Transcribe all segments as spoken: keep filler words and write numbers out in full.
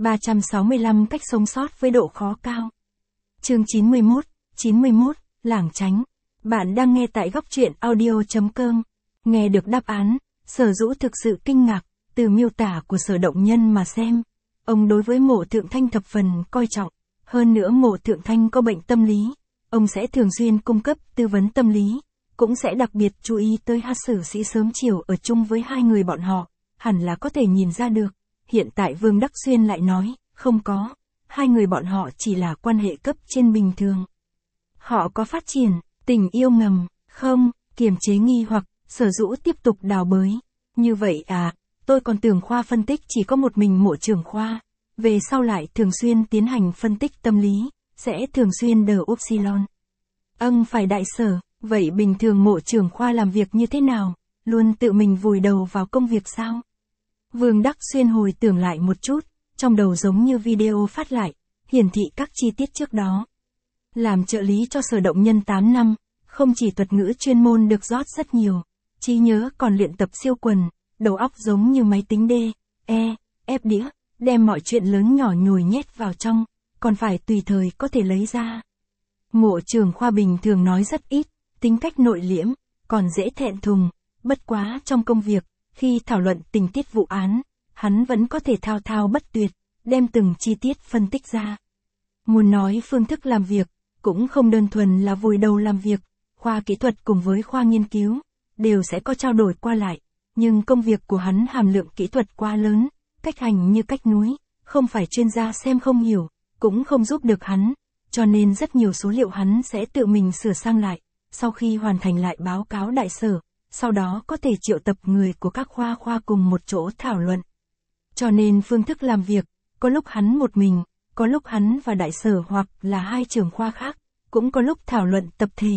ba trăm sáu mươi lăm cách sống sót với độ khó cao. Chương chín mươi mốt, chín mươi mốt, lảng tránh. Bạn đang nghe tại góc truyện audio chấm com. Nghe được đáp án, Sở Dũ thực sự kinh ngạc, từ miêu tả của Sở Động Nhân mà xem. Ông đối với Mộ Thượng Thanh thập phần coi trọng. Hơn nữa Mộ Thượng Thanh có bệnh tâm lý. Ông sẽ thường xuyên cung cấp tư vấn tâm lý. Cũng sẽ đặc biệt chú ý tới hát sử sĩ sớm chiều ở chung với hai người bọn họ. Hẳn là có thể nhìn ra được. Hiện tại Vương Đắc Xuyên lại nói, không có. Hai người bọn họ chỉ là quan hệ cấp trên bình thường. Họ có phát triển, tình yêu ngầm, không, kiềm chế nghi hoặc, Sở Dũ tiếp tục đào bới. Như vậy à, tôi còn tưởng khoa phân tích chỉ có một mình Mộ trưởng khoa. Về sau lại thường xuyên tiến hành phân tích tâm lý, sẽ thường xuyên đờ upsilon. Âng phải đại sở, vậy bình thường Mộ trưởng khoa làm việc như thế nào? Luôn tự mình vùi đầu vào công việc sao? Vương Đắc Xuyên hồi tưởng lại một chút, trong đầu giống như video phát lại, hiển thị các chi tiết trước đó. Làm trợ lý cho Sở Động Nhân tám năm, không chỉ thuật ngữ chuyên môn được rót rất nhiều, trí nhớ còn luyện tập siêu quần, đầu óc giống như máy tính D, E, F đĩa, đem mọi chuyện lớn nhỏ nhồi nhét vào trong, còn phải tùy thời có thể lấy ra. Mộ trưởng khoa bình thường nói rất ít, tính cách nội liễm, còn dễ thẹn thùng, bất quá trong công việc, khi thảo luận tình tiết vụ án, hắn vẫn có thể thao thao bất tuyệt, đem từng chi tiết phân tích ra. Muốn nói phương thức làm việc, cũng không đơn thuần là vùi đầu làm việc, khoa kỹ thuật cùng với khoa nghiên cứu, đều sẽ có trao đổi qua lại, nhưng công việc của hắn hàm lượng kỹ thuật quá lớn, cách hành như cách núi, không phải chuyên gia xem không hiểu, cũng không giúp được hắn, cho nên rất nhiều số liệu hắn sẽ tự mình sửa sang lại, sau khi hoàn thành lại báo cáo đại sở, sau đó có thể triệu tập người của các khoa khoa cùng một chỗ thảo luận. Cho nên phương thức làm việc, có lúc hắn một mình, có lúc hắn và đại sở hoặc là hai trưởng khoa khác, cũng có lúc thảo luận tập thể.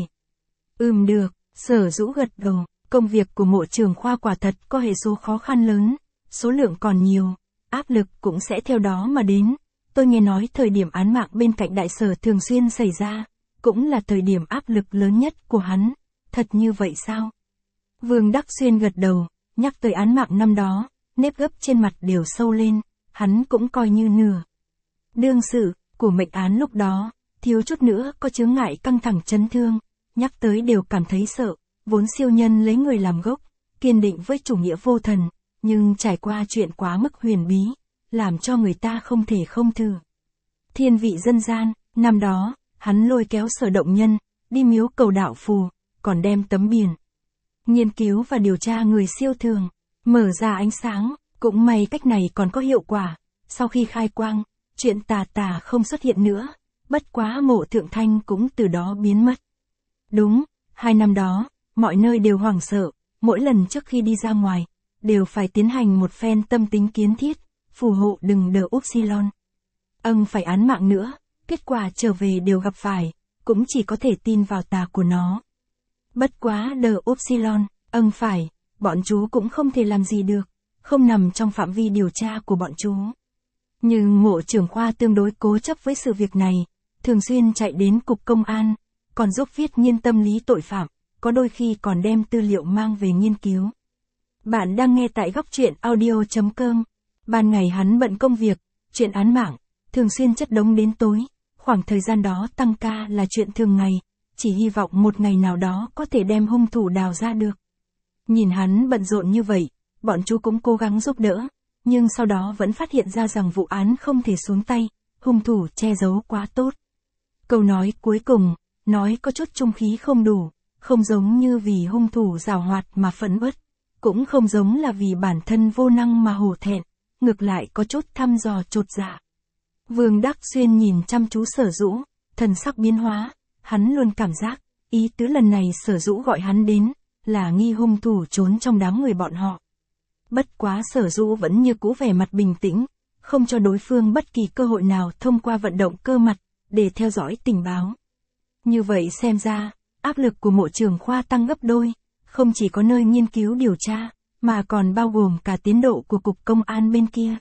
Ừm được, Sở Dũ gật đầu, công việc của Mộ trưởng khoa quả thật có hệ số khó khăn lớn, số lượng còn nhiều, áp lực cũng sẽ theo đó mà đến. Tôi nghe nói thời điểm án mạng bên cạnh đại sở thường xuyên xảy ra, cũng là thời điểm áp lực lớn nhất của hắn, thật như vậy sao? Vương Đắc Xuyên gật đầu, nhắc tới án mạng năm đó, nếp gấp trên mặt đều sâu lên, hắn cũng coi như nửa. Đương sự, của mệnh án lúc đó, thiếu chút nữa có chướng ngại căng thẳng chấn thương, nhắc tới đều cảm thấy sợ, vốn siêu nhân lấy người làm gốc, kiên định với chủ nghĩa vô thần, nhưng trải qua chuyện quá mức huyền bí, làm cho người ta không thể không thử. Thiên vị dân gian, năm đó, hắn lôi kéo Sở Động Nhân, đi miếu cầu đạo phù, còn đem tấm biển nghiên cứu và điều tra người siêu thường, mở ra ánh sáng, cũng may cách này còn có hiệu quả, sau khi khai quang, chuyện tà tà không xuất hiện nữa, bất quá Mộ Thượng Thanh cũng từ đó biến mất. Đúng, hai năm đó, mọi nơi đều hoảng sợ, mỗi lần trước khi đi ra ngoài, đều phải tiến hành một phen tâm tính kiến thiết, phù hộ đừng đờ upsilon. Âng phải án mạng nữa, kết quả trở về đều gặp phải, cũng chỉ có thể tin vào tà của nó. Bất quá đờ upsilon, âng phải, bọn chú cũng không thể làm gì được, không nằm trong phạm vi điều tra của bọn chú. Nhưng Mộ trưởng khoa tương đối cố chấp với sự việc này, thường xuyên chạy đến cục công an, còn giúp viết nghiên tâm lý tội phạm, có đôi khi còn đem tư liệu mang về nghiên cứu. Bạn đang nghe tại góc truyện audio chấm com. Ban ngày hắn bận công việc, chuyện án mạng, thường xuyên chất đống đến tối, khoảng thời gian đó tăng ca là chuyện thường ngày, chỉ hy vọng một ngày nào đó có thể đem hung thủ đào ra được. Nhìn hắn bận rộn như vậy, bọn chú cũng cố gắng giúp đỡ, nhưng sau đó vẫn phát hiện ra rằng vụ án không thể xuống tay, hung thủ che giấu quá tốt. Câu nói cuối cùng, nói có chút trung khí không đủ, không giống như vì hung thủ giảo hoạt mà phẫn uất, cũng không giống là vì bản thân vô năng mà hổ thẹn, ngược lại có chút thăm dò chột dạ. Vương Đắc Xuyên nhìn chăm chú Sở Dũ, thần sắc biến hóa, hắn luôn cảm giác, ý tứ lần này Sở Dũ gọi hắn đến, là nghi hung thủ trốn trong đám người bọn họ. Bất quá Sở Dũ vẫn như cũ vẻ mặt bình tĩnh, không cho đối phương bất kỳ cơ hội nào thông qua vận động cơ mặt, để theo dõi tình báo. Như vậy xem ra, áp lực của Mộ trưởng khoa tăng gấp đôi, không chỉ có nơi nghiên cứu điều tra, mà còn bao gồm cả tiến độ của cục công an bên kia.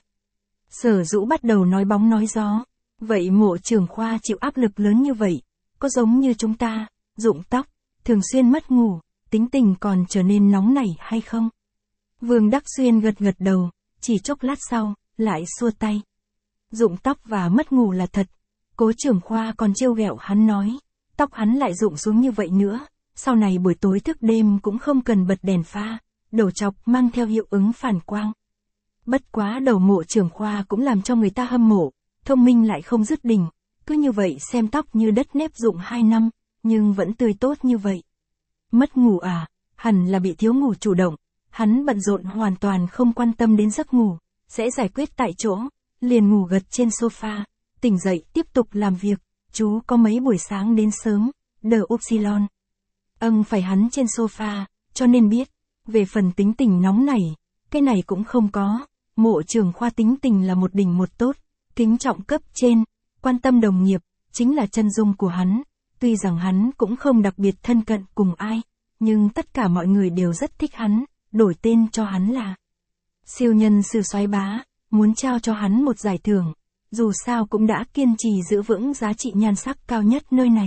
Sở Dũ bắt đầu nói bóng nói gió, vậy Mộ trưởng khoa chịu áp lực lớn như vậy, có giống như chúng ta, rụng tóc, thường xuyên mất ngủ, tính tình còn trở nên nóng nảy hay không? Vương Đắc Xuyên gật gật đầu, chỉ chốc lát sau, lại xua tay. rụng tóc và mất ngủ là thật. Cố trưởng khoa còn trêu ghẹo hắn nói, tóc hắn lại rụng xuống như vậy nữa, sau này buổi tối thức đêm cũng không cần bật đèn pha, đầu chọc mang theo hiệu ứng phản quang. Bất quá đầu Mộ trưởng khoa cũng làm cho người ta hâm mộ, thông minh lại không dứt đỉnh, cứ như vậy xem tóc như đất nếp rụng hai năm, nhưng vẫn tươi tốt như vậy. Mất ngủ à, hẳn là bị thiếu ngủ chủ động, hắn bận rộn hoàn toàn không quan tâm đến giấc ngủ, sẽ giải quyết tại chỗ, liền ngủ gật trên sofa, tỉnh dậy tiếp tục làm việc, chú có mấy buổi sáng đến sớm, đờ upsilon. Âng phải hắn trên sofa, cho nên biết, về phần tính tình nóng nảy, cái này cũng không có, Mộ trưởng khoa tính tình là một đỉnh một tốt, kính trọng cấp trên, quan tâm đồng nghiệp, chính là chân dung của hắn, tuy rằng hắn cũng không đặc biệt thân cận cùng ai, nhưng tất cả mọi người đều rất thích hắn, đổi tên cho hắn là siêu nhân sư soái bá, muốn trao cho hắn một giải thưởng, dù sao cũng đã kiên trì giữ vững giá trị nhan sắc cao nhất nơi này.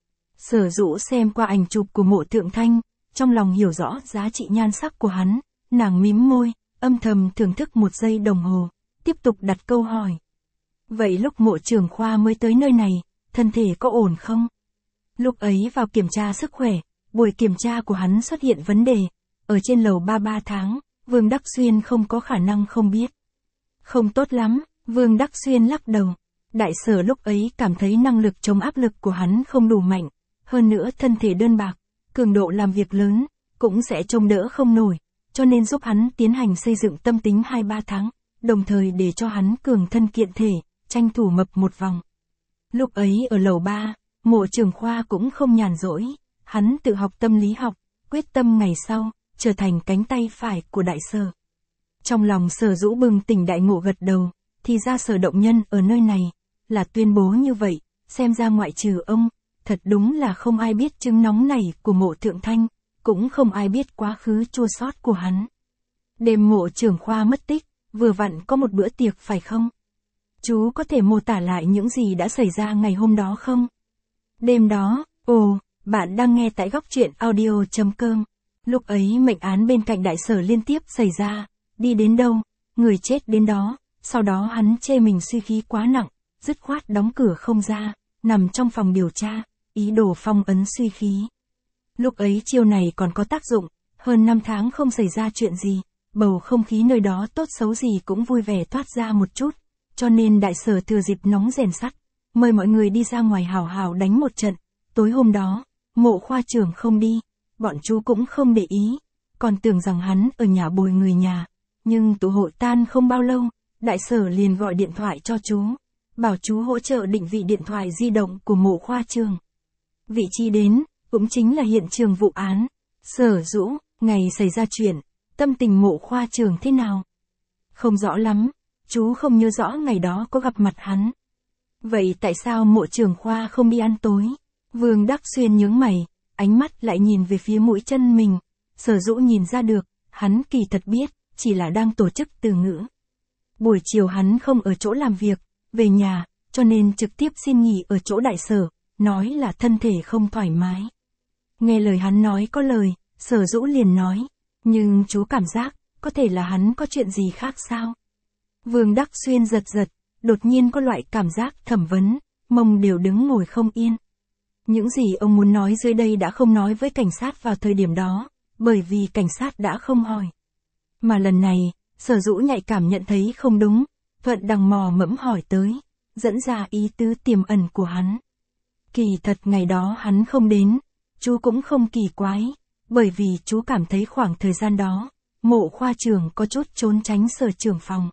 Sở Dũ xem qua ảnh chụp của Mộ Thượng Thanh, trong lòng hiểu rõ giá trị nhan sắc của hắn, nàng mím môi, âm thầm thưởng thức một giây đồng hồ, tiếp tục đặt câu hỏi. Vậy lúc Mộ trưởng khoa mới tới nơi này, thân thể có ổn không? Lúc ấy vào kiểm tra sức khỏe, buổi kiểm tra của hắn xuất hiện vấn đề, ở trên lầu ba ba tháng, Vương Đắc Xuyên không có khả năng không biết. Không tốt lắm, Vương Đắc Xuyên lắc đầu. Đại Sở lúc ấy cảm thấy năng lực chống áp lực của hắn không đủ mạnh, hơn nữa thân thể đơn bạc, cường độ làm việc lớn, cũng sẽ trông đỡ không nổi, cho nên giúp hắn tiến hành xây dựng tâm tính hai ba tháng, đồng thời để cho hắn cường thân kiện thể, tranh thủ mập một vòng. Lúc ấy ở lầu ba, Mộ trưởng khoa cũng không nhàn rỗi, hắn tự học tâm lý học, quyết tâm ngày sau, trở thành cánh tay phải của Đại Sở. Trong lòng Sở Dũ bừng tỉnh đại ngộ gật đầu, thì ra Sở Động Nhân ở nơi này, là tuyên bố như vậy, xem ra ngoại trừ ông, thật đúng là không ai biết chứng nóng này của Mộ Thượng Thanh, cũng không ai biết quá khứ chua xót của hắn. Đêm Mộ trưởng khoa mất tích, vừa vặn có một bữa tiệc phải không? Chú có thể mô tả lại những gì đã xảy ra ngày hôm đó không? Đêm đó, ồ, bạn đang nghe tại góc truyện audio.com. Lúc ấy mệnh án bên cạnh Đại Sở liên tiếp xảy ra, đi đến đâu, người chết đến đó, sau đó hắn chê mình suy khí quá nặng, dứt khoát đóng cửa không ra, nằm trong phòng điều tra, ý đồ phong ấn suy khí. Lúc ấy chiêu này còn có tác dụng, hơn năm tháng không xảy ra chuyện gì, bầu không khí nơi đó tốt xấu gì cũng vui vẻ thoát ra một chút, cho nên Đại Sở thừa dịp nóng rèn sắt, mời mọi người đi ra ngoài hào hào đánh một trận. Tối hôm đó, Mộ khoa trưởng không đi, bọn chú cũng không để ý, còn tưởng rằng hắn ở nhà bồi người nhà, nhưng tụ hội tan không bao lâu, Đại Sở liền gọi điện thoại cho chú, bảo chú hỗ trợ định vị điện thoại di động của Mộ khoa trưởng. Vị trí đến, cũng chính là hiện trường vụ án. Sở Dũ, ngày xảy ra chuyện, tâm tình Mộ khoa trưởng thế nào? Không rõ lắm, chú không nhớ rõ ngày đó có gặp mặt hắn. Vậy tại sao Mộ trưởng khoa không đi ăn tối? Vương Đắc Xuyên nhướng mày, ánh mắt lại nhìn về phía mũi chân mình. Sở Dũ nhìn ra được, hắn kỳ thật biết, chỉ là đang tổ chức từ ngữ. Buổi chiều hắn không ở chỗ làm việc, về nhà, cho nên trực tiếp xin nghỉ ở chỗ Đại Sở, nói là thân thể không thoải mái. Nghe lời hắn nói có lời, Sở Dũ liền nói, nhưng chú cảm giác, có thể là hắn có chuyện gì khác sao? Vương Đắc Xuyên giật giật, đột nhiên có loại cảm giác thẩm vấn, mông đều đứng ngồi không yên. Những gì ông muốn nói dưới đây đã không nói với cảnh sát vào thời điểm đó, bởi vì cảnh sát đã không hỏi. Mà lần này, Sở Dũ nhạy cảm nhận thấy không đúng, thuận đằng mò mẫm hỏi tới, dẫn ra ý tứ tiềm ẩn của hắn. Kỳ thật ngày đó hắn không đến, chú cũng không kỳ quái, bởi vì chú cảm thấy khoảng thời gian đó, Mộ khoa trưởng có chút trốn tránh Sở trưởng phòng.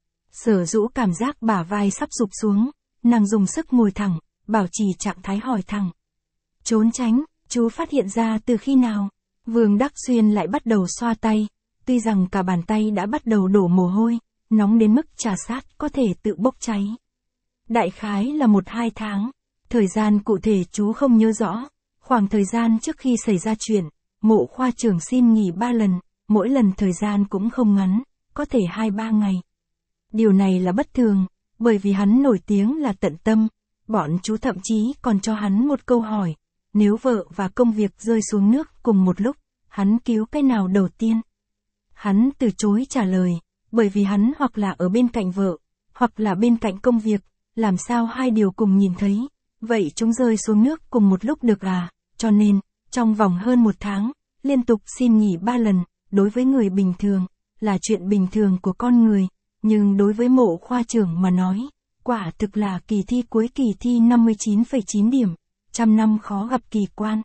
Sở Dũ cảm giác bả vai sắp sụp xuống, nàng dùng sức ngồi thẳng, bảo trì trạng thái hỏi thẳng. Trốn tránh, chú phát hiện ra từ khi nào? Vương Đắc Xuyên lại bắt đầu xoa tay, tuy rằng cả bàn tay đã bắt đầu đổ mồ hôi, nóng đến mức trà sát có thể tự bốc cháy. Đại khái là một hai tháng, thời gian cụ thể chú không nhớ rõ, khoảng thời gian trước khi xảy ra chuyện, Mộ khoa trưởng xin nghỉ ba lần, mỗi lần thời gian cũng không ngắn, có thể hai ba ngày. Điều này là bất thường, bởi vì hắn nổi tiếng là tận tâm, bọn chú thậm chí còn cho hắn một câu hỏi, nếu vợ và công việc rơi xuống nước cùng một lúc, hắn cứu cái nào đầu tiên? Hắn từ chối trả lời, bởi vì hắn hoặc là ở bên cạnh vợ, hoặc là bên cạnh công việc, làm sao hai điều cùng nhìn thấy, vậy chúng rơi xuống nước cùng một lúc được à, cho nên, trong vòng hơn một tháng, liên tục xin nghỉ ba lần, đối với người bình thường, là chuyện bình thường của con người, nhưng đối với Mộ khoa trưởng mà nói, quả thực là kỳ thi cuối kỳ thi năm mươi chín phẩy chín điểm, trăm năm khó gặp kỳ quan.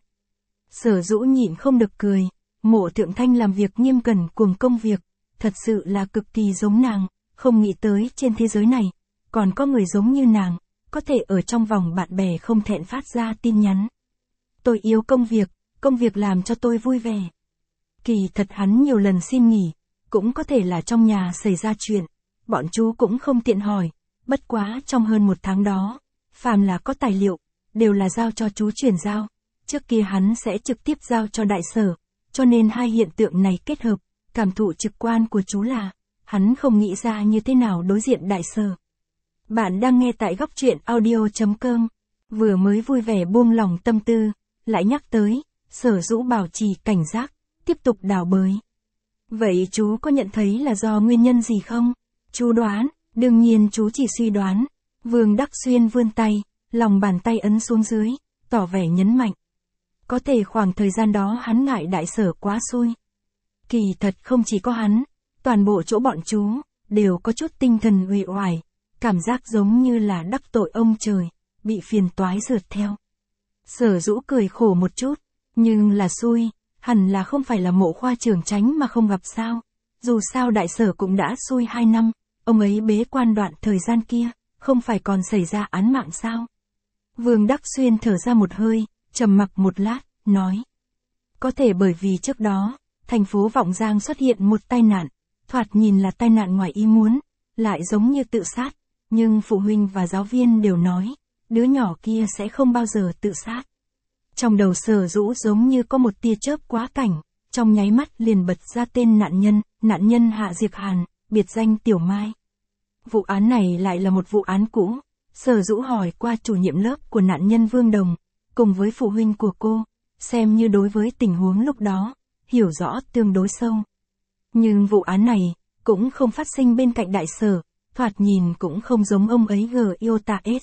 Sở Dũ nhịn không được cười, Mộ Thượng Thanh làm việc nghiêm cẩn cuồng công việc, thật sự là cực kỳ giống nàng, không nghĩ tới trên thế giới này, còn có người giống như nàng, có thể ở trong vòng bạn bè không thẹn phát ra tin nhắn. Tôi yêu công việc, công việc làm cho tôi vui vẻ. Kỳ thật hắn nhiều lần xin nghỉ, cũng có thể là trong nhà xảy ra chuyện, bọn chú cũng không tiện hỏi, bất quá trong hơn một tháng đó, phàm là có tài liệu, đều là giao cho chú chuyển giao, trước kia hắn sẽ trực tiếp giao cho đại sở, cho nên hai hiện tượng này kết hợp, cảm thụ trực quan của chú là, hắn không nghĩ ra như thế nào đối diện đại sở. Bạn đang nghe tại góc truyện audio chấm com, vừa mới vui vẻ buông lòng tâm tư, lại nhắc tới, Sở Dũ bảo trì cảnh giác, tiếp tục đào bới. Vậy chú có nhận thấy là do nguyên nhân gì không? Chú đoán, đương nhiên chú chỉ suy đoán. Vương Đắc Xuyên vươn tay, lòng bàn tay ấn xuống dưới, tỏ vẻ nhấn mạnh. Có thể khoảng thời gian đó hắn ngại đại sở quá xui. Kỳ thật không chỉ có hắn, toàn bộ chỗ bọn chú, đều có chút tinh thần uể oải, cảm giác giống như là đắc tội ông trời, bị phiền toái rượt theo. Sở Dũ cười khổ một chút, nhưng là xui, hẳn là không phải là Mộ khoa trưởng tránh mà không gặp sao. Dù sao đại sở cũng đã xui hai năm, ông ấy bế quan đoạn thời gian kia, không phải còn xảy ra án mạng sao. Vương Đắc Xuyên thở ra một hơi, trầm mặc một lát, nói. Có thể bởi vì trước đó, thành phố Vọng Giang xuất hiện một tai nạn, thoạt nhìn là tai nạn ngoài ý muốn, lại giống như tự sát, nhưng phụ huynh và giáo viên đều nói, đứa nhỏ kia sẽ không bao giờ tự sát. Trong đầu Sở Dũ giống như có một tia chớp quá cảnh, trong nháy mắt liền bật ra tên nạn nhân, nạn nhân Hạ Diệp Hàn, biệt danh Tiểu Mai. Vụ án này lại là một vụ án cũ, Sở Dũ hỏi qua chủ nhiệm lớp của nạn nhân Vương Đồng, cùng với phụ huynh của cô, xem như đối với tình huống lúc đó, hiểu rõ tương đối sâu. Nhưng vụ án này, cũng không phát sinh bên cạnh đại sở, thoạt nhìn cũng không giống ông ấy G Iota S.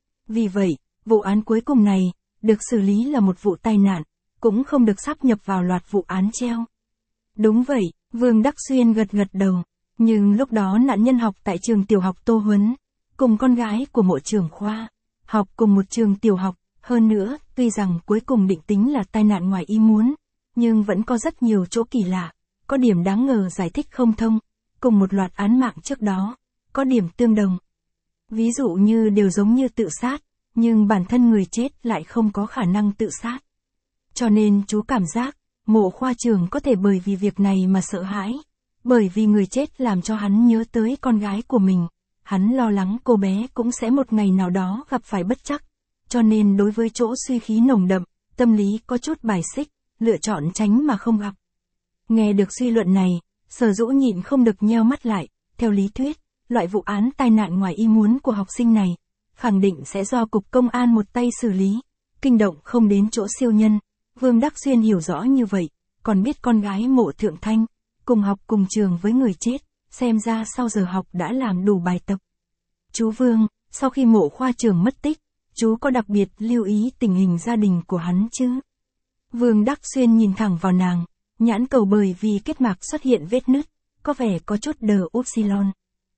Vì vậy, vụ án cuối cùng này, được xử lý là một vụ tai nạn, cũng không được sáp nhập vào loạt vụ án treo. Đúng vậy, Vương Đắc Xuyên gật gật đầu, nhưng lúc đó nạn nhân học tại trường tiểu học Tô Huấn, cùng con gái của Mộ trưởng khoa, học cùng một trường tiểu học, hơn nữa, tuy rằng cuối cùng định tính là tai nạn ngoài ý muốn, nhưng vẫn có rất nhiều chỗ kỳ lạ, có điểm đáng ngờ giải thích không thông, cùng một loạt án mạng trước đó, có điểm tương đồng. Ví dụ như đều giống như tự sát, nhưng bản thân người chết lại không có khả năng tự sát. Cho nên chú cảm giác, Mộ khoa trưởng có thể bởi vì việc này mà sợ hãi, bởi vì người chết làm cho hắn nhớ tới con gái của mình, hắn lo lắng cô bé cũng sẽ một ngày nào đó gặp phải bất trắc, cho nên đối với chỗ suy khí nồng đậm, tâm lý có chút bài xích, lựa chọn tránh mà không gặp. Nghe được suy luận này, Sở Dũ nhịn không được nheo mắt lại, theo lý thuyết, loại vụ án tai nạn ngoài ý muốn của học sinh này, khẳng định sẽ do cục công an một tay xử lý, kinh động không đến chỗ siêu nhân. Vương Đắc Xuyên hiểu rõ như vậy, còn biết con gái Mộ Thượng Thanh, cùng học cùng trường với người chết, xem ra sau giờ học đã làm đủ bài tập. Chú Vương, sau khi Mộ khoa trưởng mất tích, chú có đặc biệt lưu ý tình hình gia đình của hắn chứ? Vương Đắc Xuyên nhìn thẳng vào nàng, nhãn cầu bởi vì kết mạc xuất hiện vết nứt, có vẻ có chút đờ upsilon.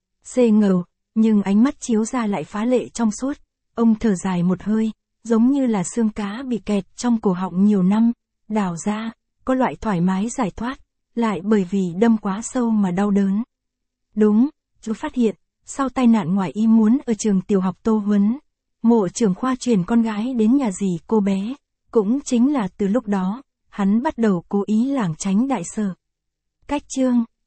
Xê ngầu, nhưng ánh mắt chiếu ra lại phá lệ trong suốt, ông thở dài một hơi, giống như là xương cá bị kẹt trong cổ họng nhiều năm, đào ra, có loại thoải mái giải thoát, lại bởi vì đâm quá sâu mà đau đớn. Đúng, chú phát hiện, sau tai nạn ngoài ý muốn ở trường tiểu học Tô Huấn, Mộ trưởng khoa chuyển con gái đến nhà dì cô bé, cũng chính là từ lúc đó, hắn bắt đầu cố ý lảng tránh đại sở. Cách chương